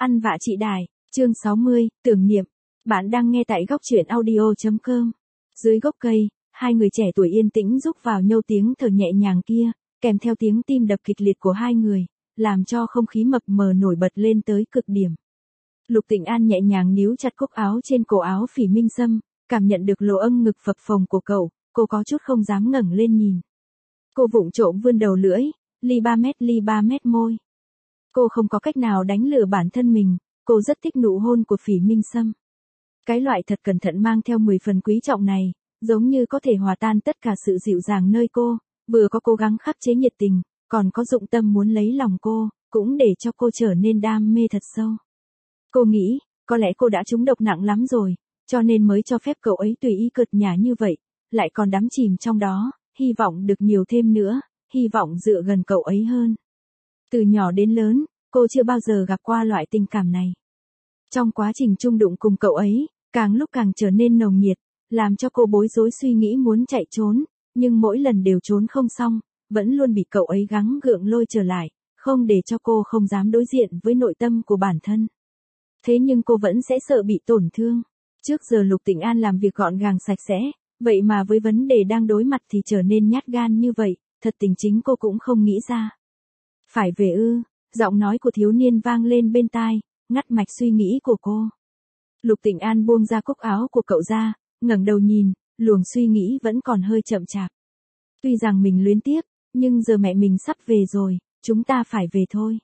Ăn vạ chị Đài, chương 60, tưởng niệm. Bạn đang nghe tại góc truyện audio.com. Dưới gốc cây, hai người trẻ tuổi yên tĩnh rúc vào nhâu tiếng thở nhẹ nhàng kia, kèm theo tiếng tim đập kịch liệt của hai người, làm cho không khí mập mờ nổi bật lên tới cực điểm. Lục Tịnh An nhẹ nhàng níu chặt cúc áo trên cổ áo Phỉ Minh Sâm, cảm nhận được lỗ âng ngực phập phồng của cậu, cô có chút không dám ngẩng lên nhìn. Cô vụng trộm vươn đầu lưỡi, ly 3 mét môi. Cô không có cách nào đánh lừa bản thân mình, cô rất thích nụ hôn của Phỉ Minh Sâm. Cái loại thật cẩn thận mang theo 10 phần quý trọng này, giống như có thể hòa tan tất cả sự dịu dàng nơi cô, vừa có cố gắng khắc chế nhiệt tình, còn có dụng tâm muốn lấy lòng cô, cũng để cho cô trở nên đam mê thật sâu. Cô nghĩ, có lẽ cô đã trúng độc nặng lắm rồi, cho nên mới cho phép cậu ấy tùy ý cợt nhả như vậy, lại còn đắm chìm trong đó, hy vọng được nhiều thêm nữa, hy vọng dựa gần cậu ấy hơn. Từ nhỏ đến lớn, cô chưa bao giờ gặp qua loại tình cảm này. Trong quá trình chung đụng cùng cậu ấy, càng lúc càng trở nên nồng nhiệt, làm cho cô bối rối suy nghĩ muốn chạy trốn, nhưng mỗi lần đều trốn không xong, vẫn luôn bị cậu ấy gắng gượng lôi trở lại, không để cho cô không dám đối diện với nội tâm của bản thân. Thế nhưng cô vẫn sẽ sợ bị tổn thương. Trước giờ Lục Tịnh An làm việc gọn gàng sạch sẽ, vậy mà với vấn đề đang đối mặt thì trở nên nhát gan như vậy, thật tình chính cô cũng không nghĩ ra. Phải về ư? Giọng nói của thiếu niên vang lên bên tai, ngắt mạch suy nghĩ của cô. Lục Tịnh An buông ra cúc áo của cậu ra, ngẩng đầu nhìn, luồng suy nghĩ vẫn còn hơi chậm chạp. Tuy rằng mình luyến tiếc, nhưng giờ mẹ mình sắp về rồi, chúng ta phải về thôi.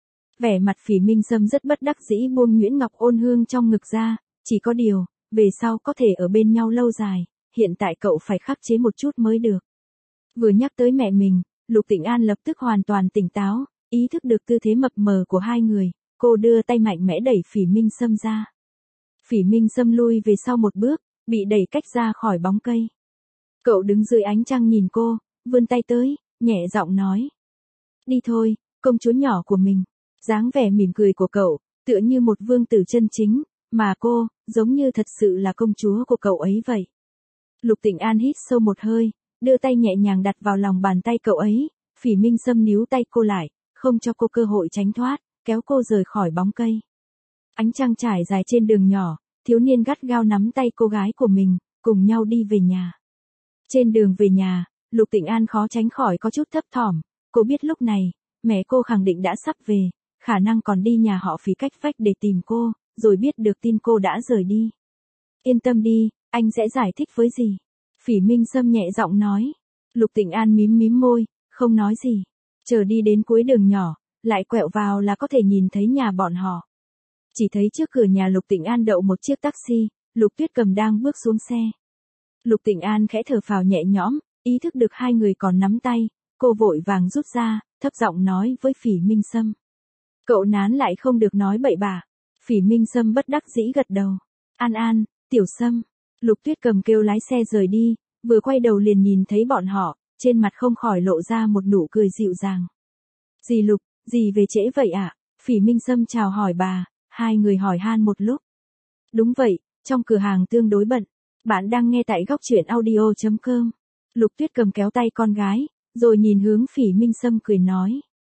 Vẻ mặt Phỉ Minh Sâm rất bất đắc dĩ buông nhuyễn ngọc ôn hương trong ngực ra, chỉ có điều, về sau có thể ở bên nhau lâu dài, hiện tại cậu phải khắc chế một chút mới được. Vừa nhắc tới mẹ mình, Lục Tịnh An lập tức hoàn toàn tỉnh táo, ý thức được tư thế mập mờ của hai người, cô đưa tay mạnh mẽ đẩy Phỉ Minh Sâm ra. Phỉ Minh Sâm lui về sau một bước, bị đẩy cách ra khỏi bóng cây. Cậu đứng dưới ánh trăng nhìn cô, vươn tay tới, nhẹ giọng nói. Đi thôi, công chúa nhỏ của mình. Dáng vẻ mỉm cười của cậu, tựa như một vương tử chân chính, mà cô, giống như thật sự là công chúa của cậu ấy vậy. Lục Tịnh An hít sâu một hơi, đưa tay nhẹ nhàng đặt vào lòng bàn tay cậu ấy, Phỉ Minh Sâm níu tay cô lại, không cho cô cơ hội tránh thoát, kéo cô rời khỏi bóng cây. Ánh trăng trải dài trên đường nhỏ, thiếu niên gắt gao nắm tay cô gái của mình, cùng nhau đi về nhà. Trên đường về nhà, Lục Tịnh An khó tránh khỏi có chút thấp thỏm, cô biết lúc này, mẹ cô khẳng định đã sắp về, khả năng còn đi nhà họ Phỉ cách vách để tìm cô, rồi biết được tin cô đã rời đi. Yên tâm đi, anh sẽ giải thích với dì. Phỉ Minh Sâm nhẹ giọng nói. Lục Tịnh An mím mím môi, không nói gì. Chờ đi đến cuối đường nhỏ, lại quẹo vào là có thể nhìn thấy nhà bọn họ. Chỉ thấy trước cửa nhà Lục Tịnh An đậu một chiếc taxi, Lục Tuyết Cầm đang bước xuống xe. Lục Tịnh An khẽ thở phào nhẹ nhõm, ý thức được hai người còn nắm tay, cô vội vàng rút ra, thấp giọng nói với Phỉ Minh Sâm. Cậu nán lại không được nói bậy bạ. Phỉ Minh Sâm bất đắc dĩ gật đầu. An An, Tiểu Sâm. Lục Tuyết Cầm kêu lái xe rời đi, vừa quay đầu liền nhìn thấy bọn họ, trên mặt không khỏi lộ ra một nụ cười dịu dàng. Dì Lục, dì về trễ vậy ạ? Phỉ Minh Sâm chào hỏi bà, hai người hỏi han một lúc. Đúng vậy, trong cửa hàng tương đối bận. Bạn đang nghe tại góc truyện audio.com. Lục Tuyết Cầm kéo tay con gái, rồi nhìn hướng Phỉ Minh Sâm cười nói.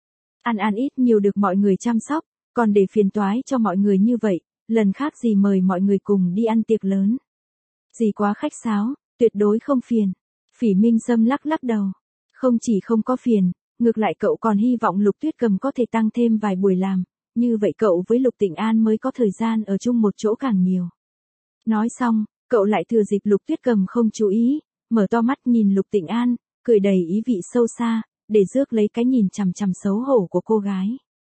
An An ít nhiều được mọi người chăm sóc, còn để phiền toái cho mọi người như vậy, lần khác dì mời mọi người cùng đi ăn tiệc lớn. Dì quá khách sáo, tuyệt đối không phiền. Phỉ Minh Sâm lắc lắc đầu. Không chỉ không có phiền, ngược lại cậu còn hy vọng Lục Tuyết Cầm có thể tăng thêm vài buổi làm, như vậy cậu với Lục Tịnh An mới có thời gian ở chung một chỗ càng nhiều. Nói xong, cậu lại thừa dịp Lục Tuyết Cầm không chú ý, mở to mắt nhìn Lục Tịnh An, cười đầy ý vị sâu xa, để rước lấy cái nhìn chằm chằm xấu hổ của cô gái.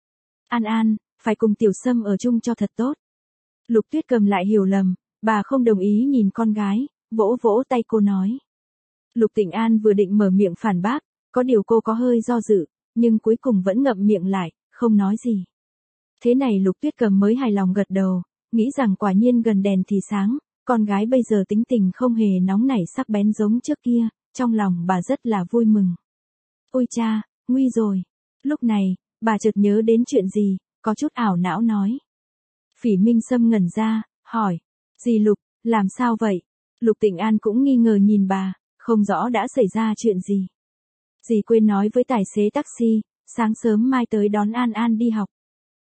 An An, phải cùng Tiểu Sâm ở chung cho thật tốt. Lục Tuyết Cầm lại hiểu lầm, bà không đồng ý nhìn con gái, vỗ vỗ tay cô nói. Lục Tịnh An vừa định mở miệng phản bác, có điều cô có hơi do dự, nhưng cuối cùng vẫn ngậm miệng lại, không nói gì. Thế này Lục Tuyết Cầm mới hài lòng gật đầu, nghĩ rằng quả nhiên gần đèn thì sáng, con gái bây giờ tính tình không hề nóng nảy sắc bén giống trước kia, trong lòng bà rất là vui mừng. Ôi cha, nguy rồi. Lúc này, bà chợt nhớ đến chuyện gì, có chút ảo não nói. Phỉ Minh Sâm ngẩn ra, hỏi. Dì Lục, làm sao vậy? Lục Tịnh An cũng nghi ngờ nhìn bà, không rõ đã xảy ra chuyện gì. Dì quên nói với tài xế taxi, sáng sớm mai tới đón An An đi học.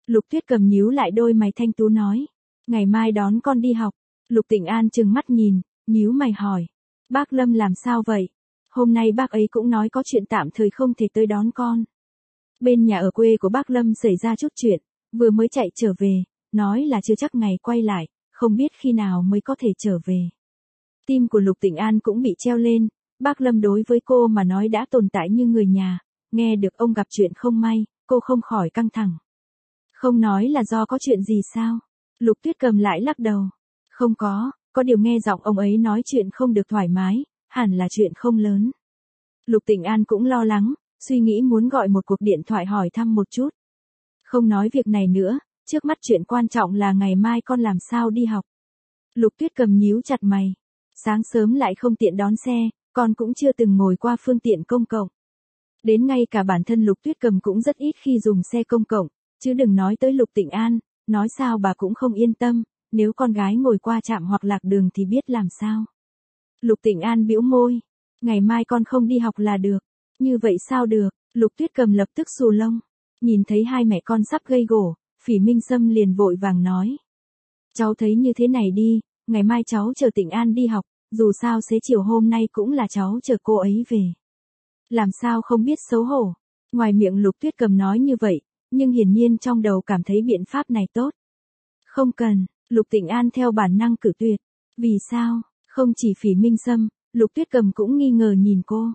Lục Tuyết Cầm nhíu lại đôi mày thanh tú nói. Ngày mai đón con đi học. Lục Tịnh An trừng mắt nhìn, nhíu mày hỏi. Bác Lâm làm sao vậy? Hôm nay bác ấy cũng nói có chuyện tạm thời không thể tới đón con. Bên nhà ở quê của bác Lâm xảy ra chút chuyện, vừa mới chạy trở về, nói là chưa chắc ngày quay lại, không biết khi nào mới có thể trở về. Tim của Lục Tịnh An cũng bị treo lên, bác Lâm đối với cô mà nói đã tồn tại như người nhà, nghe được ông gặp chuyện không may, cô không khỏi căng thẳng. Không nói là do có chuyện gì sao? Lục Tuyết Cầm lại lắc đầu. Không có điều nghe giọng ông ấy nói chuyện không được thoải mái, hẳn là chuyện không lớn. Lục Tịnh An cũng lo lắng, suy nghĩ muốn gọi một cuộc điện thoại hỏi thăm một chút. Không nói việc này nữa, trước mắt chuyện quan trọng là ngày mai con làm sao đi học. Lục Tuyết Cầm nhíu chặt mày. Sáng sớm lại không tiện đón xe, con cũng chưa từng ngồi qua phương tiện công cộng. Đến ngay cả bản thân Lục Tuyết Cầm cũng rất ít khi dùng xe công cộng, chứ đừng nói tới Lục Tịnh An, nói sao bà cũng không yên tâm, nếu con gái ngồi qua trạm hoặc lạc đường thì biết làm sao. Lục Tịnh An bĩu môi, ngày mai con không đi học là được. Như vậy sao được? Lục Tuyết Cầm lập tức xù lông. Nhìn thấy hai mẹ con sắp gây gổ, Phỉ Minh Sâm liền vội vàng nói. Cháu thấy như thế này đi, ngày mai cháu chờ Tịnh An đi học, dù sao xế chiều hôm nay cũng là cháu chờ cô ấy về. Làm sao không biết xấu hổ. Ngoài miệng Lục Tuyết Cầm nói như vậy, nhưng hiển nhiên trong đầu cảm thấy biện pháp này tốt. Không cần, Lục Tịnh An theo bản năng cử tuyệt. Vì sao? Không chỉ Phỉ Minh Sâm, Lục Tuyết Cầm cũng nghi ngờ nhìn cô.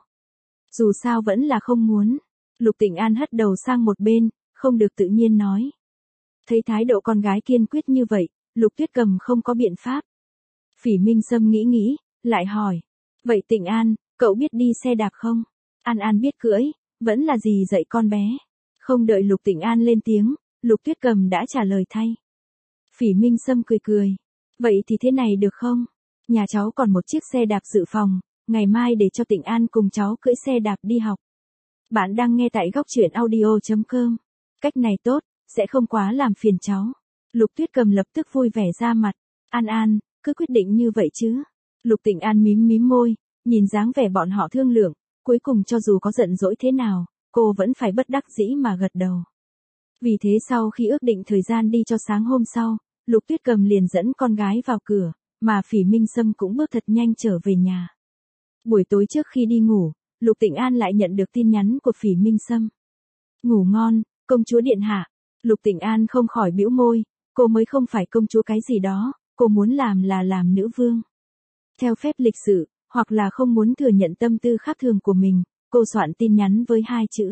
Dù sao vẫn là không muốn. Lục Tịnh An hất đầu sang một bên, không được tự nhiên nói. Thấy thái độ con gái kiên quyết như vậy, Lục Tuyết Cầm không có biện pháp. Phỉ Minh Sâm nghĩ, lại hỏi. Vậy Tịnh An, cậu biết đi xe đạp không? An An biết cưỡi, vẫn là gì dạy con bé? Không đợi Lục Tịnh An lên tiếng, Lục Tuyết Cầm đã trả lời thay. Phỉ Minh Sâm cười. Vậy thì thế này được không? Nhà cháu còn một chiếc xe đạp dự phòng, ngày mai để cho Tịnh An cùng cháu cưỡi xe đạp đi học. Bạn đang nghe tại góc truyện audio.com. Cách này tốt, sẽ không quá làm phiền cháu. Lục Tuyết Cầm lập tức vui vẻ ra mặt. An An, cứ quyết định như vậy chứ. Lục Tịnh An mím môi, nhìn dáng vẻ bọn họ thương lượng, cuối cùng cho dù có giận dỗi thế nào, cô vẫn phải bất đắc dĩ mà gật đầu. Vì thế sau khi ước định thời gian đi cho sáng hôm sau, Lục Tuyết Cầm liền dẫn con gái vào cửa, mà Phỉ Minh Sâm cũng bước thật nhanh trở về nhà. Buổi tối trước khi đi ngủ, Lục Tịnh An lại nhận được tin nhắn của Phỉ Minh Sâm. Ngủ ngon, công chúa điện hạ. Lục Tịnh An không khỏi bĩu môi, cô mới không phải công chúa cái gì đó, cô muốn làm là làm nữ vương. Theo phép lịch sự, hoặc là không muốn thừa nhận tâm tư khác thường của mình, cô soạn tin nhắn với hai chữ.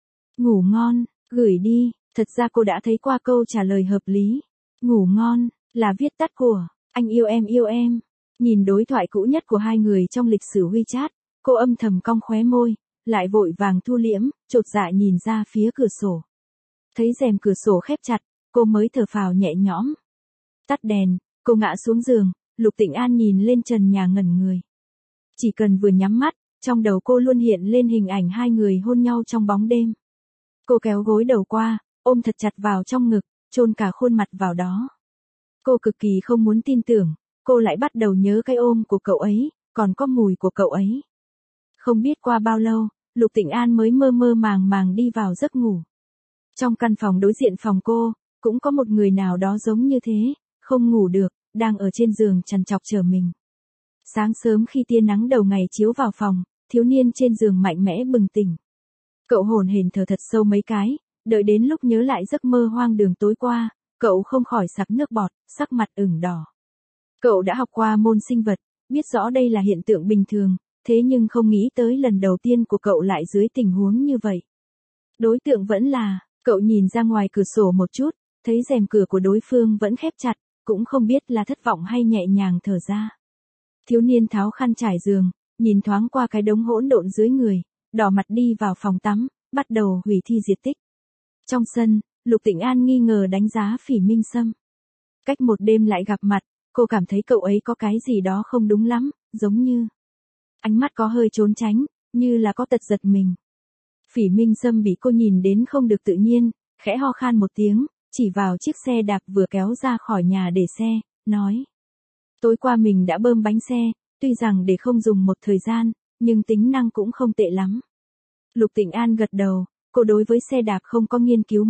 Ngủ ngon, gửi đi, thật ra cô đã thấy qua câu trả lời hợp lý. Ngủ ngon, là viết tắt của, anh yêu em. Nhìn đối thoại cũ nhất của hai người trong lịch sử WeChat, cô âm thầm cong khóe môi, lại vội vàng thu liễm, chột dạ nhìn ra phía cửa sổ. Thấy rèm cửa sổ khép chặt, cô mới thở phào nhẹ nhõm. Tắt đèn, cô ngã xuống giường, Lục Tịnh An nhìn lên trần nhà ngẩn người. Chỉ cần vừa nhắm mắt, trong đầu cô luôn hiện lên hình ảnh hai người hôn nhau trong bóng đêm. Cô kéo gối đầu qua, ôm thật chặt vào trong ngực, chôn cả khuôn mặt vào đó. Cô cực kỳ không muốn tin tưởng, cô lại bắt đầu nhớ cái ôm của cậu ấy, còn có mùi của cậu ấy. Không biết qua bao lâu, Lục Tịnh An mới mơ màng đi vào giấc ngủ. Trong căn phòng đối diện phòng cô, cũng có một người nào đó giống như thế, không ngủ được, đang ở trên giường trằn trọc chờ mình. Sáng sớm khi tia nắng đầu ngày chiếu vào phòng, thiếu niên trên giường mạnh mẽ bừng tỉnh. Cậu hổn hển thở thật sâu mấy cái, đợi đến lúc nhớ lại giấc mơ hoang đường tối qua, cậu không khỏi sặc nước bọt, sắc mặt ửng đỏ. Cậu đã học qua môn sinh vật, biết rõ đây là hiện tượng bình thường, thế nhưng không nghĩ tới lần đầu tiên của cậu lại dưới tình huống như vậy. Đối tượng vẫn là, cậu nhìn ra ngoài cửa sổ một chút, thấy rèm cửa của đối phương vẫn khép chặt, cũng không biết là thất vọng hay nhẹ nhàng thở ra. Thiếu niên tháo khăn trải giường, nhìn thoáng qua cái đống hỗn độn dưới người, đỏ mặt đi vào phòng tắm, bắt đầu hủy thi diệt tích. Trong sân, Lục Tịnh An nghi ngờ đánh giá Phỉ Minh Sâm. Cách một đêm lại gặp mặt, cô cảm thấy cậu ấy có cái gì đó không đúng lắm, giống như ánh mắt có hơi trốn tránh, như là có tật giật mình. Phỉ Minh Sâm bị cô nhìn đến không được tự nhiên, khẽ ho khan một tiếng, chỉ vào chiếc xe đạp vừa kéo ra khỏi nhà để xe, nói. Tối qua mình đã bơm bánh xe, tuy rằng để không dùng một thời gian, nhưng tính năng cũng không tệ lắm. Lục Tịnh An gật đầu, cô đối với xe đạp không có nghiên cứu mấy,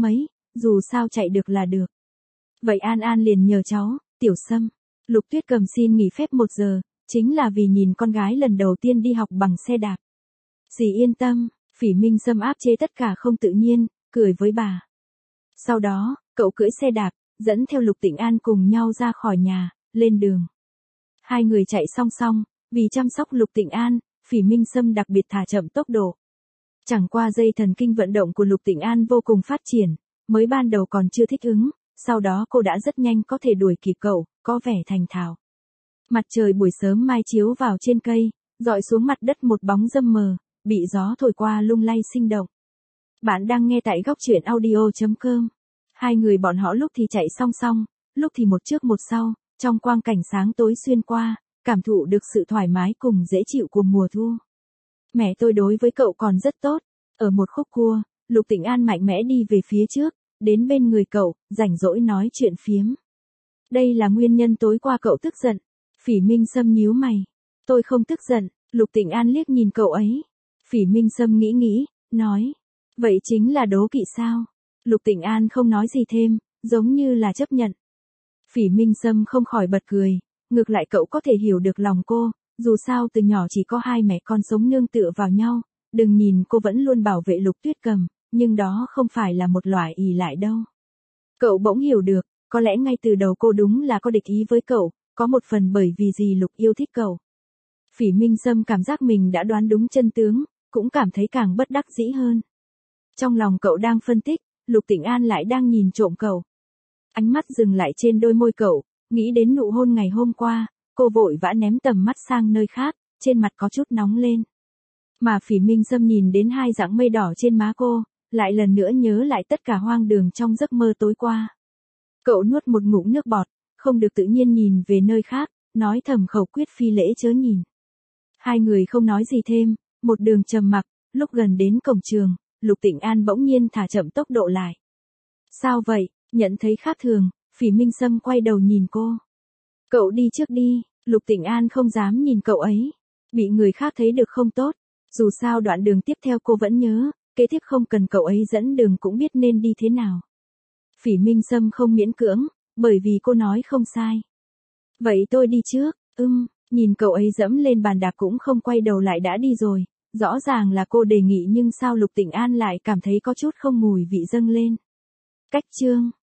dù sao chạy được là được. Vậy An An liền nhờ cháu, Tiểu Sâm. Lục Tuyết Cầm xin nghỉ phép 1 giờ, chính là vì nhìn con gái lần đầu tiên đi học bằng xe đạp. Dì yên tâm, Phỉ Minh Sâm áp chế tất cả không tự nhiên, cười với bà. Sau đó, cậu cưỡi xe đạp, dẫn theo Lục Tĩnh An cùng nhau ra khỏi nhà, lên đường. Hai người chạy song song, vì chăm sóc Lục Tĩnh An, Phỉ Minh Sâm đặc biệt thả chậm tốc độ. Chẳng qua dây thần kinh vận động của Lục Tĩnh An vô cùng phát triển, mới ban đầu còn chưa thích ứng, sau đó cô đã rất nhanh có thể đuổi kịp cậu, có vẻ thành thạo. Mặt trời buổi sớm mai chiếu vào trên cây, dọi xuống mặt đất một bóng râm mờ, bị gió thổi qua lung lay sinh động. Bạn đang nghe tại góc truyện audio.com. Hai người bọn họ lúc thì chạy song song, lúc thì một trước một sau, trong quang cảnh sáng tối xuyên qua, cảm thụ được sự thoải mái cùng dễ chịu của mùa thu. Mẹ tôi đối với cậu còn rất tốt. Ở một khúc cua, Lục Tĩnh An mạnh mẽ đi về phía trước, đến bên người cậu, rảnh rỗi nói chuyện phiếm. Đây là nguyên nhân tối qua cậu tức giận. Phỉ Minh Sâm nhíu mày. Tôi không tức giận. Lục Tĩnh An liếc nhìn cậu ấy. Phỉ Minh Sâm nghĩ, nói. Vậy chính là đố kỵ sao? Lục Tĩnh An không nói gì thêm, giống như là chấp nhận. Phỉ Minh Sâm không khỏi bật cười. Ngược lại cậu có thể hiểu được lòng cô, dù sao từ nhỏ chỉ có hai mẹ con sống nương tựa vào nhau. Đừng nhìn cô vẫn luôn bảo vệ Lục Tuyết Cầm, nhưng đó không phải là một loại ỷ lại đâu. Cậu bỗng hiểu được, có lẽ ngay từ đầu cô đúng là có địch ý với cậu, có một phần bởi vì dì Lục yêu thích cậu. Phỉ Minh Sâm cảm giác mình đã đoán đúng chân tướng, cũng cảm thấy càng bất đắc dĩ hơn. Trong lòng cậu đang phân tích, Lục Tĩnh An lại đang nhìn trộm cậu. Ánh mắt dừng lại trên đôi môi cậu, nghĩ đến nụ hôn ngày hôm qua, cô vội vã ném tầm mắt sang nơi khác, trên mặt có chút nóng lên. Mà Phỉ Minh Sâm nhìn đến hai dáng mây đỏ trên má cô, lại lần nữa nhớ lại tất cả hoang đường trong giấc mơ tối qua. Cậu nuốt một ngụm nước bọt, không được tự nhiên nhìn về nơi khác, nói thầm khẩu quyết phi lễ chớ nhìn. Hai người không nói gì thêm, một đường trầm mặc, lúc gần đến cổng trường, Lục Tĩnh An bỗng nhiên thả chậm tốc độ lại. Sao vậy? Nhận thấy khác thường, Phỉ Minh Sâm quay đầu nhìn cô. Cậu đi trước đi. Lục Tĩnh An không dám nhìn cậu ấy. Bị người khác thấy được không tốt. Dù sao đoạn đường tiếp theo cô vẫn nhớ, kế tiếp không cần cậu ấy dẫn đường cũng biết nên đi thế nào. Phỉ Minh Sâm không miễn cưỡng, bởi vì cô nói không sai. Vậy tôi đi trước. Nhìn cậu ấy dẫm lên bàn đạp cũng không quay đầu lại đã đi rồi. Rõ ràng là cô đề nghị nhưng sao Lục Tĩnh An lại cảm thấy có chút không mùi vị dâng lên. Cách chương